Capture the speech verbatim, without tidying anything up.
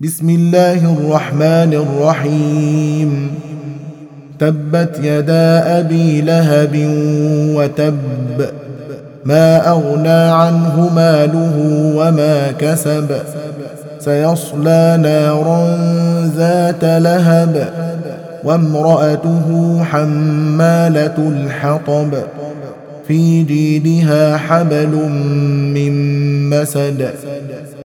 بسم الله الرحمن الرحيم تبت يدا أبي لهب وتب ما أغنى عنه ماله وما كسب سيصلى نارا ذات لهب وامرأته حمالة الحطب في جيدها حبل من مسد